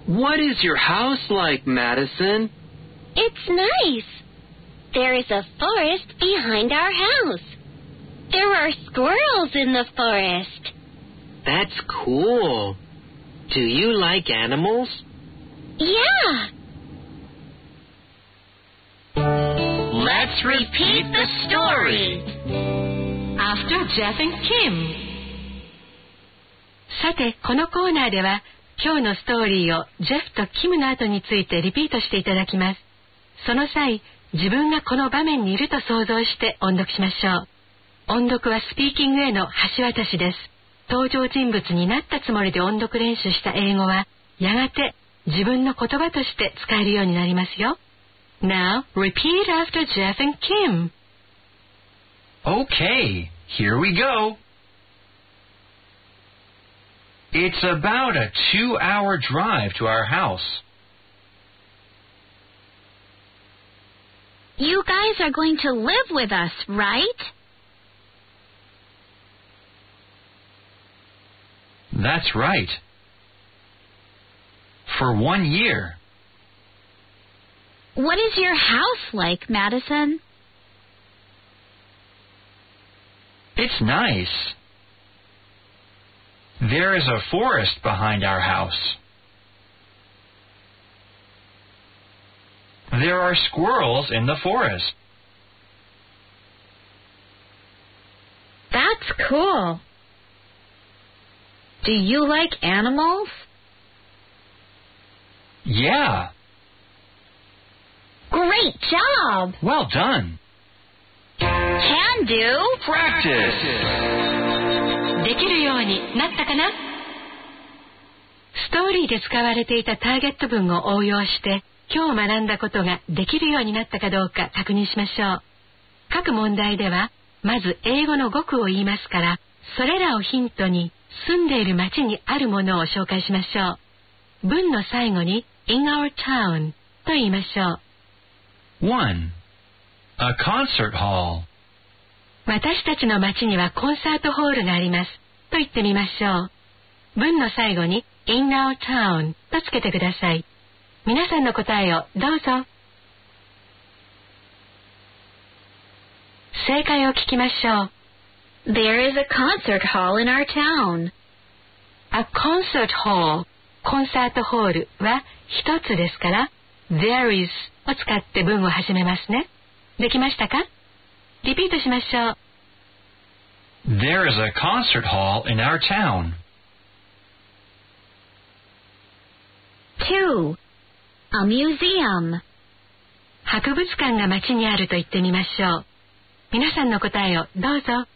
What is your house like, Madison? It's nice. There is a forest behind our house. There are squirrels in the forest. That's cool. Do you like animals? Yeah. Let's repeat the story. After Jeff and Kim. さて、このコーナーでは今日のストーリーをジェフとキムの後についてリピートしていただきます。その際、自分がこの場面にいると想像して音読しましょう。音読はスピーキングへの橋渡しです。登場人物になったつもりで音読練習した英語は、やがて自分の言葉として使えるようになりますよ。Now, repeat after Jeff and Kim. Okay, here we go. It's about a 2-hour drive to our house. You guys are going to live with us, right? That's right. For 1 year. What is your house like, Madison? It's nice. There is a forest behind our house. There are squirrels in the forest. That's cool. Do you like animals? Yeah. Great job! Well done. Can do. Practice. できるようになったかな？ストーリーで使われていたターゲット文を応用して今日学んだことができるようになったかどうか確認しましょう。各問題ではまず英語の語句を言いますから、それらをヒントに住んでいる町にあるものを紹介しましょう。文の最後に in our town と言いましょう。 1. A concert hall. 私たちの町にはコンサートホールがありますと言ってみましょう。文の最後に in our town とつけてください。皆さんの答えをどうぞ。正解を聞きましょう。 There is a concert hall in our town. A concert hall コンサートホールは一つですから There is を使って文を始めますね。できましたか？リピートしましょう。 There is a concert hall in our town. 2. A museum. 博物館が町にあると言ってみましょう。皆さんの答えをどうぞ。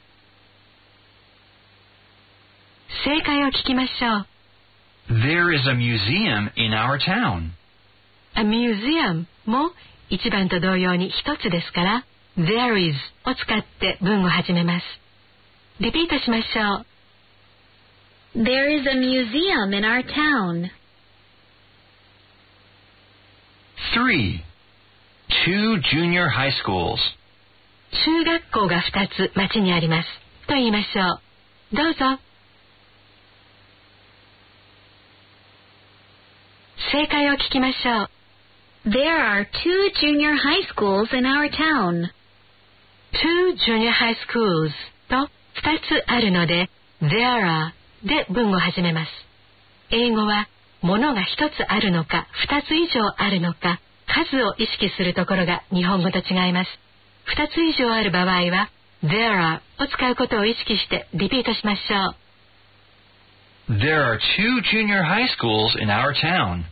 正解を聞きましょう。 There is a museum in our town. A museum も1番と同様に一つですから There is を使って文を始めます。リピートしましょう。 There is a museum in our town. 3. 2 junior high schools. 中学校が2つ町にありますと言いましょう。どうぞ。正解を聞きましょう。 There are 2 junior high schools in our town. 2 junior high schools と2つあるので There are で文を始めます。英語は物が1つあるのか2つ以上あるのか数を意識するところが日本語と違います。2つ以上ある場合は There are を使うことを意識してリピートしましょう。 There are 2 junior high schools in our town.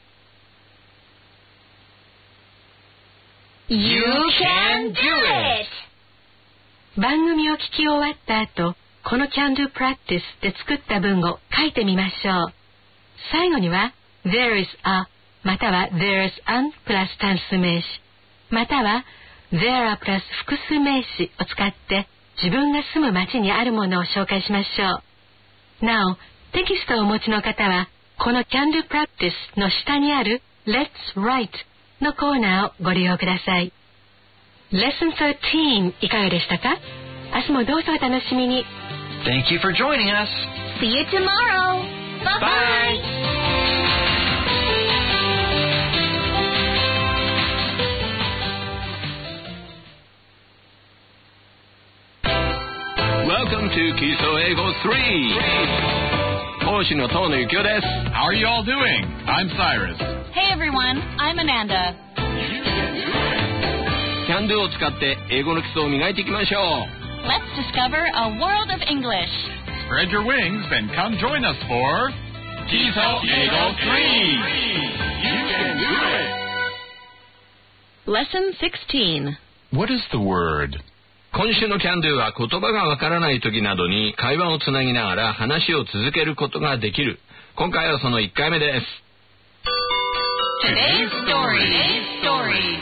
You can do it! 番組を聞き終わった後、この Can Do Practice で作った文を書いてみましょう。最後には There is a または There's an プラス単数名詞または There are プラス複数名詞を使って自分が住む町にあるものを紹介しましょう。なお、テキストをお持ちの方はこの Can Do Practice の下にある Let's Write のコーナーをご利用ください。Lesson 13いかがでしたか？明日もどうぞお楽しみに。 Thank you for joining us. See you tomorrow. Bye-bye. Bye. 3講師の遠野幸雄です。 How are you all doing? I'm Cyrus. Hey everyone, I'm Amanda. Can do を使って英語の基礎を磨いていきましょう。 Let's discover a world of English. Spread your wings and come join us for Gizo Eigo 3. You can do it. Lesson 16. What is the word? 今週の Can do は言葉がわからない時などに会話をつなぎながら話を続けることができる。今回はその1回目です。 Today's story.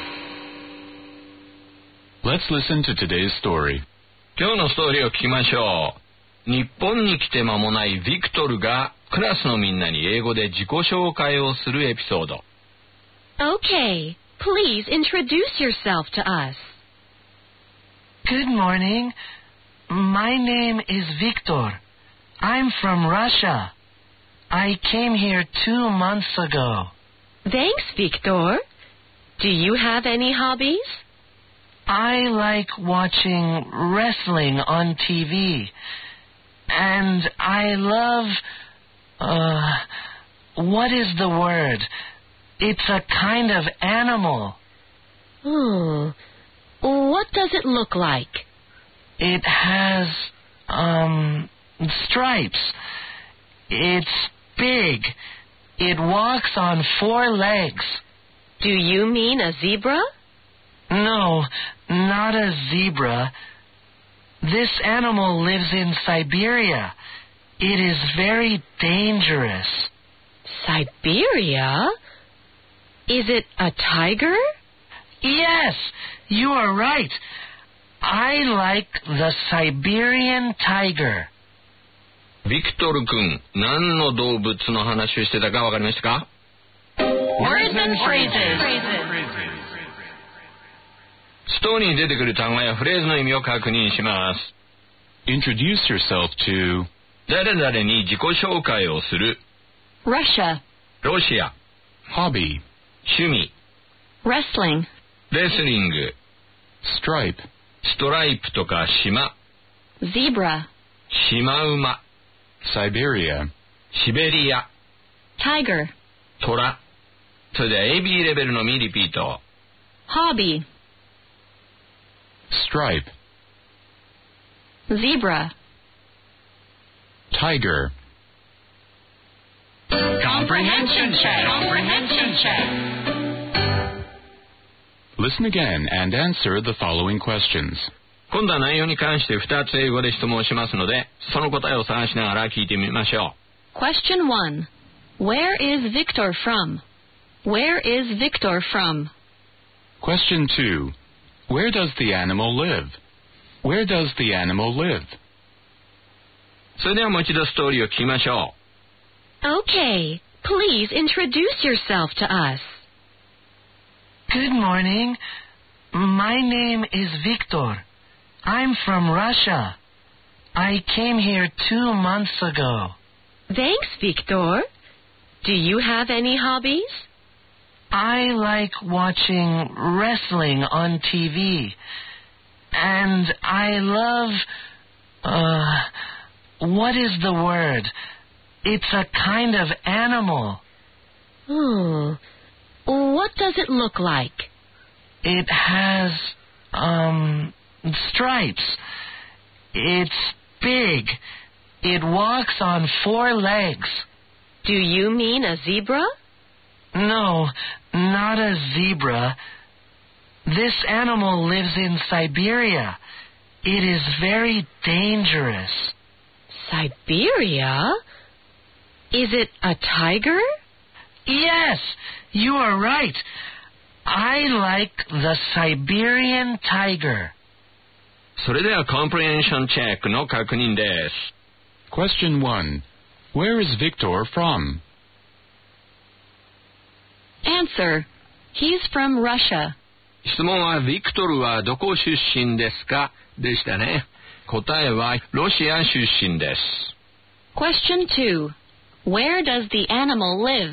Let's listen to today's story. 今日のストーリーを聞きましょう。日本に来て間もないビクトルがクラスのみんなに英語で自己紹介をするエピソード。 Okay, please introduce yourself to us. Good morning. My name is Victor. I'm from Russia. I came here 2 months ago. Thanks, Victor. Do you have any hobbies? I like watching wrestling on TV. And I love... what is the word? It's a kind of animal. What does it look like? It has, stripes. It's big. It walks on 4 legs. Do you mean a zebra? No, not a zebra. This animal lives in Siberia. It is very dangerous. Siberia? Is it a tiger? Yes, you are right. I like the Siberian tiger. ビクトル君、何の動物の話をしてたかわかりましたか？ Words and phrases. ストーリーに出てくる単語やフレーズの意味を確認します。 Introduce yourself to 誰々に自己紹介をする。 Russia. ロシア。 hobby, 趣味。 Wrestling. レスリング。 stripe, ストライプとか島。 Zebra. シマウマ。 Siberia, シベリア。 Tiger. トラ。それでは AB レベルのみリピート。 Hobby. stripe, Zebra. tiger. Comprehension check. Listen again and answer the following questions. 今度は内容に関して2つ英語で質問しますので、その答えを探しながら聞いてみましょう。 Question 1. Where is Victor from? Where is Victor from? Question 2. Where does the animal live? Where does the animal live? それではもう一度ストーリーを聞きましょう。 Okay, please introduce yourself to us. Good morning. My name is Victor. I'm from Russia. I came here 2 months ago. Thanks, Victor. Do you have any hobbies? I like watching wrestling on TV. And I love... what is the word? It's a kind of animal. What does it look like? It has, stripes. It's big. It walks on 4 legs. Do you mean a zebra? No, not a zebra. This animal lives in Siberia. It is very dangerous. Siberia? Is it a tiger? Yes, you are right. I like the Siberian tiger. それではコンプレヘンションチェックの確認です。 Question 1. Where is Victor from? Answer. He's from Russia. 質問はビクトルはどこ出身ですかでしたね。答えはロシア出身です。 Question 2. Where does the animal live?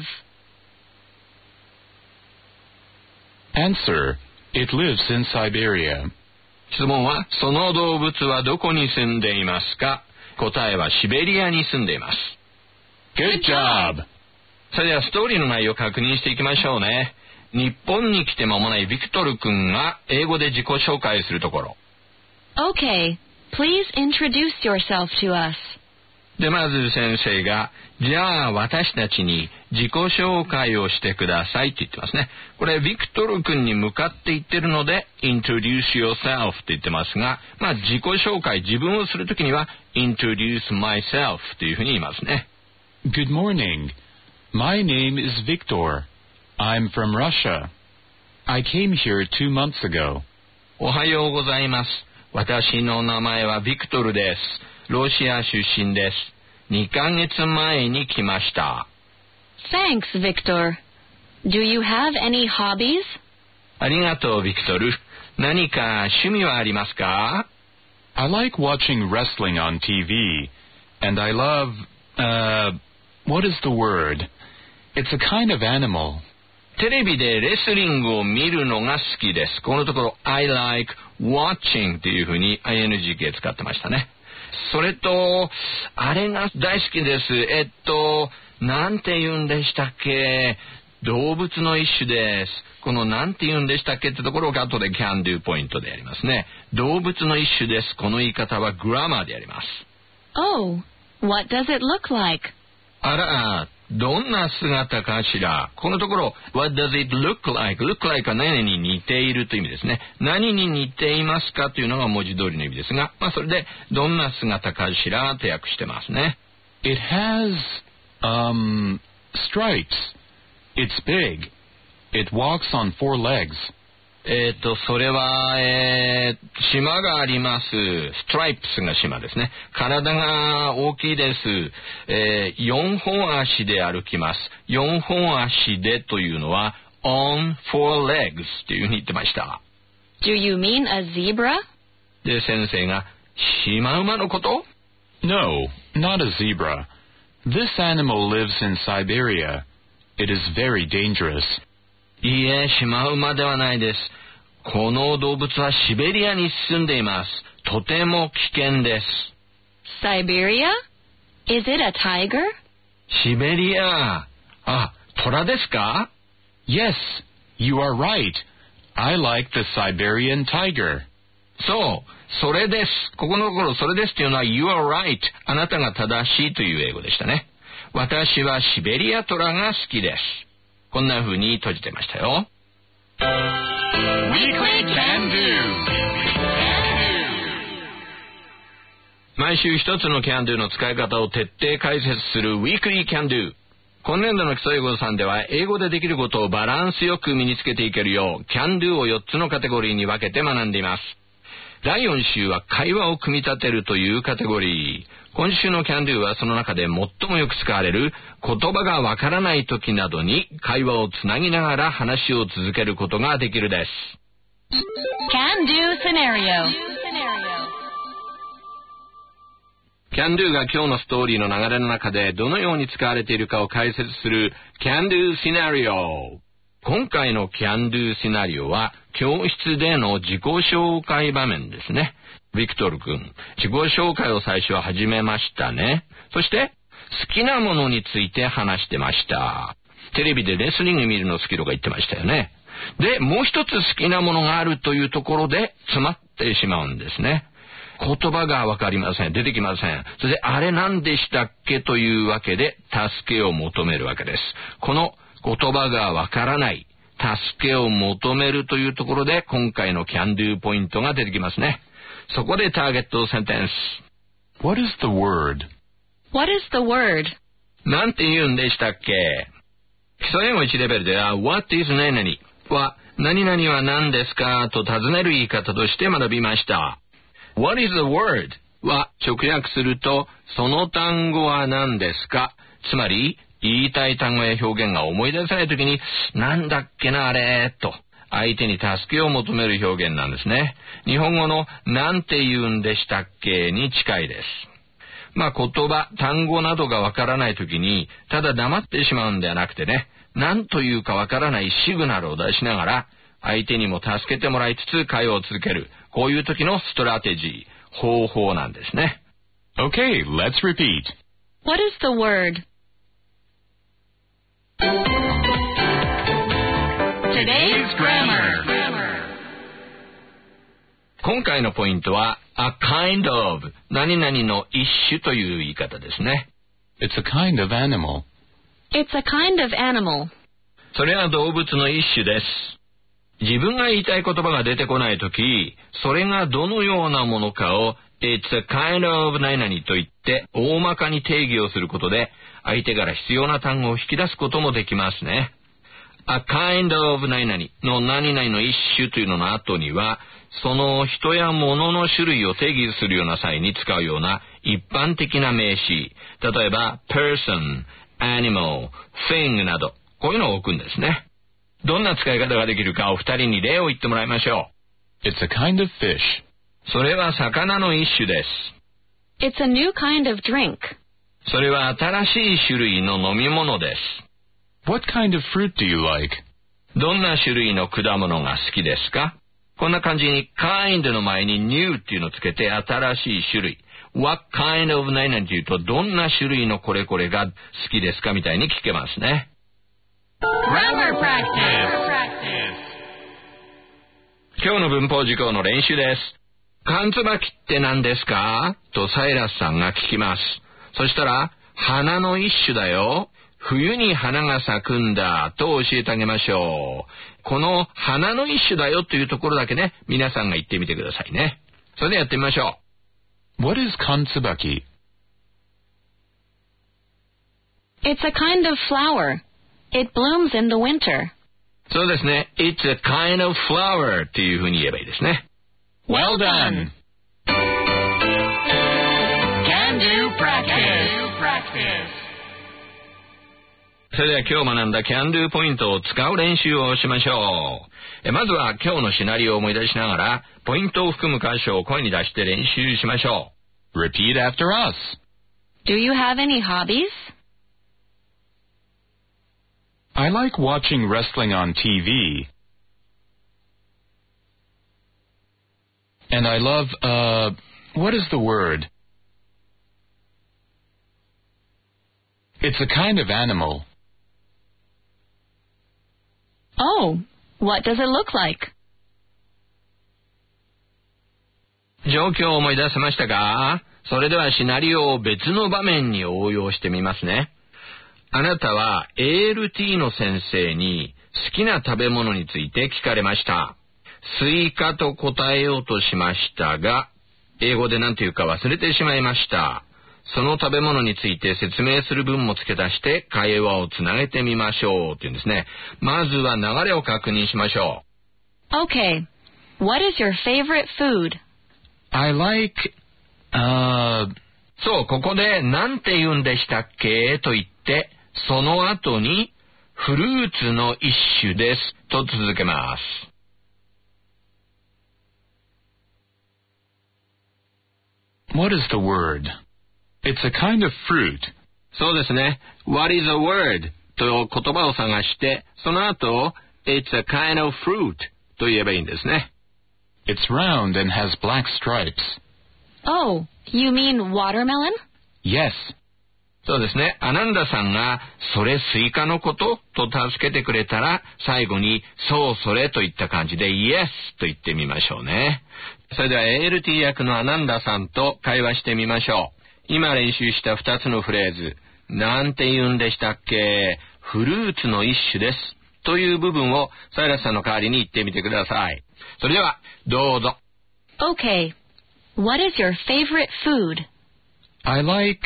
Answer. It lives in Siberia. 質問はその動物はどこに住んでいますか答えはシベリアに住んでいます。 Good job! それではストーリーの内容を確認していきましょうね。日本に来て間もないビクトル君が英語で自己紹介するところ。 Okay, please introduce yourself to us. で、まず先生が、じゃあ私たちに自己紹介をしてくださいって言ってますね。これビクトル君に向かって言ってるので introduce yourself って言ってますが、自己紹介、自分をするときには introduce myself というふうに言いますね。 Good morning. My name is Victor. I'm from Russia. I came here 2 months ago. おはようございます。私の名前はビクトルです。ロシア出身です。2ヶ月前に来ました。 Thanks, Victor. Do you have any hobbies? ありがとう、ビクトル。何か趣味はありますか？ I like watching wrestling on TV. And I love, what is the word? It's a kind of animal. テレビでレスリングを見るのが好きです。このところ I like watching というふうに ing 形使ってましたね。それとあれが大好きです。なんて言うんでしたっけ？動物の一種です。このなんて言うんでしたっけってところが後で can do ポイントでやりますね。動物の一種です。この言い方はグラマーでやります。 Oh, what does it look like? あら、どんな姿かしら。このところ What does it look like? Look like は何に似ているという意味ですね。何に似ていますかというのが文字通りの意味ですが、それでどんな姿かしらと訳してますね。 It has, stripes. It's big. It walks on 4 legs. それは、島があります。ストライプスが島ですね。体が大きいです。4本足で歩きます。4本足でというのは on 4 legs というふうに言ってました。 Do you mean a zebra? で、先生が、シマウマのこと？ No, not a zebra. This animal lives in Siberia. It is very dangerous. いいえ、シマウマではないです。この動物はシベリアに住んでいます。とても危険です。 Siberia? Is it a tiger? シベリア。トラですか？ Yes, you are right. I like the Siberian tiger. そう、それです。ここのところそれですというのは You are right。あなたが正しいという英語でしたね。私はシベリアトラが好きです。こんな風に閉じてましたよ。 Weekly Can Do. 毎週一つの Can Do の使い方を徹底解説する Weekly Can Do。今年度の基礎英語さんでは英語でできることをバランスよく身につけていけるよう Can Do を4つのカテゴリーに分けて学んでいます。第4週は会話を組み立てるというカテゴリー。今週の Can Do はその中で最もよく使われる言葉がわからない時などに会話をつなぎながら話を続けることができるです。 Can do scenario. Can Do が今日のストーリーの流れの中でどのように使われているかを解説する Can Do Scenario。今回の Can Do Scenario は教室での自己紹介場面ですね。ビクトル君、自己紹介を最初は始めましたね。そして好きなものについて話してました。テレビでレスリング見るの好きとか言ってましたよね。で、もう一つ好きなものがあるというところで詰まってしまうんですね。言葉がわかりません。出てきません。それであれ何でしたっけというわけで助けを求めるわけです。この言葉がわからない、助けを求めるというところで今回の Can Do ポイントが出てきますね。そこでターゲットセンテンス。 What is the word? What is the word? なんて言うんでしたっけ？基礎英語1レベルでは What is 何々は何々は何ですかと尋ねる言い方として学びました。What is the word? は直訳するとその単語は何ですか？つまり言いたい単語や表現が思い出せないときになんだっけなあれと相手に助けを求める表現なんですね。日本語のなんて言うんでしたっけに近いです。言葉、単語などがわからないときにただ黙ってしまうんではなくてね、何というかわからないシグナルを出しながら相手にも助けてもらいつつ会話を続ける。こういう時のストラテジー、方法なんですね。 Okay, let's repeat. What is the word? Today's Grammar. 今回のポイントは a kind of 何々の一種という言い方ですね。 It's a kind of animal. It's a kind of animal. それは動物の一種です。自分が言いたい言葉が出てこないとき、それがどのようなものかを It's a kind of 何々と言って大まかに定義をすることで相手から必要な単語を引き出すこともできますね。A kind of 何々の何々の一種というのの後にはその人や物の種類を定義するような際に使うような一般的な名詞、例えば person, animal, thing などこういうのを置くんですね。どんな使い方ができるかお二人に例を言ってもらいましょう。It's a kind of fish. それは魚の一種です。 It's a new kind of drink. それは新しい種類の飲み物です。 What kind of fruit do you like? どんな種類の果物が好きですか？こんな感じに kind の前に new っていうのをつけて新しい種類。What kind of 何々というとどんな種類のこれこれが好きですかみたいに聞けますね。 Grammar practice. 今日の文法事項の練習です。缶つばきって何ですか？とサイラスさんが聞きます。そしたら花の一種だよ。冬に花が咲くんだと教えてあげましょう。この花の一種だよというところだけね、皆さんが言ってみてくださいね。それでやってみましょう。What is 缶つばき? It's a kind of flower. It blooms in the winter. そうですね。It's a kind of flower っていうふうに言えばいいですね。 Well done! Can do practice. それでは今日学んだ Can do ポイントを使う練習をしましょう。まずは今日のシナリオを思い出しながらポイントを含む箇所を声に出して練習しましょう。Repeat after us. Do you have any hobbies? I like watching wrestling on TV. And I love, what is the word? It's a kind of animal. Oh, what does it look like? 状況を思い出せましたか？それではシナリオを別の場面に応用してみますね。あなたは ALT の先生に好きな食べ物について聞かれました。スイカと答えようとしましたが、英語で何て言うか忘れてしまいました。その食べ物について説明する文も付け足して会話をつなげてみましょうっていうんですね。まずは流れを確認しましょう。Okay. What is your favorite food? I like, そう、ここで何て言うんでしたっけと言って、その後にフルーツの一種ですと続けます。 What is the word? It's a kind of fruit. そうですね。What is a word? と言葉を探して、その後、It's a kind of fruit と言えばいいんですね。 It's round and has black stripes. Oh, you mean watermelon? Yes. そうですね。アナンダさんが、それスイカのことと助けてくれたら、最後に、そうそれといった感じで、Yes と言ってみましょうね。それでは ALT 役のアナンダさんと会話してみましょう。今練習した2つのフレーズ、なんて言うんでしたっけ？フルーツの一種です。という部分をサイラスさんの代わりに言ってみてください。それでは、どうぞ。 Okay. What is your favorite food? I like,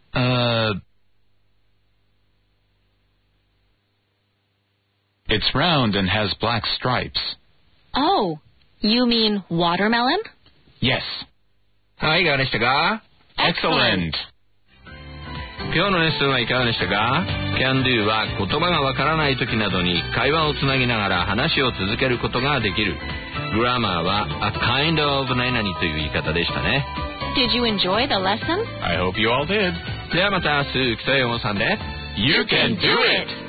it's round and has black stripes. Oh, you mean watermelon? Yes. はい、いかがでしたか？ Excellent. 今日のレッスンはいかがでしたか？ Can do は言葉がわからない時などに会話をつなぎながら話を続けることができる。グラマーは a kind of 何々という言い方でしたね。 Did you enjoy the lesson? I hope you all did. ではまた明日、北山さんで You can do it!